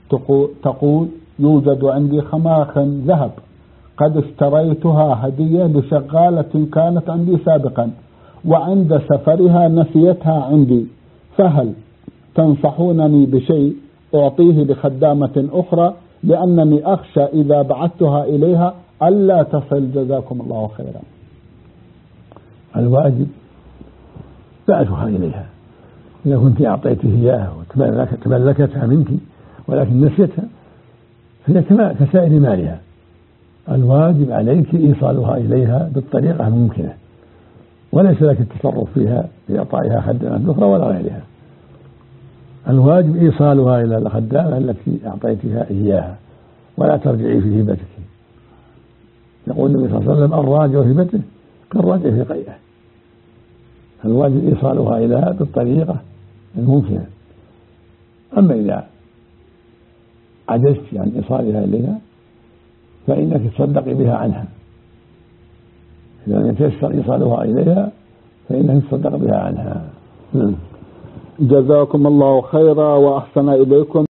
تقول يوجد عندي خماخ ذهب قد اشتريتها هدية لشغالة كانت عندي سابقا، وعند سفرها نسيتها عندي، فهل تنصحونني بشيء أعطيه لخدامة أخرى، لأنني أخشى إذا بعثتها إليها ألا تصل، جزاكم الله خيرا. الواجب بعثها إليها إذا كنت أعطيته إياها وتملكتها منك ولكن نسيتها فهي كسائر مالها، الواجب عليك إيصالها إليها بالطريقة الممكنة، وليس لك التصرف فيها بإعطائها خدامة أخرى ولا غيرها. الواجب إيصالها إلى الخدامة التي أعطيتها إياها ولا ترجعي في هبتك. يقول النبي صلى الله عليه وسلم الراجع في هبته كالراجع في قيئه. الواجب إيصالها إليها بالطريقة الممكنة. أما إذا عجزت عن إيصالها إليها فإنك تصدقي بها عنها، إذا لم يتيسر إيصالها إليها فإنك تصدق بها عنها. جزاكم الله خيرا وأحسن إليكم.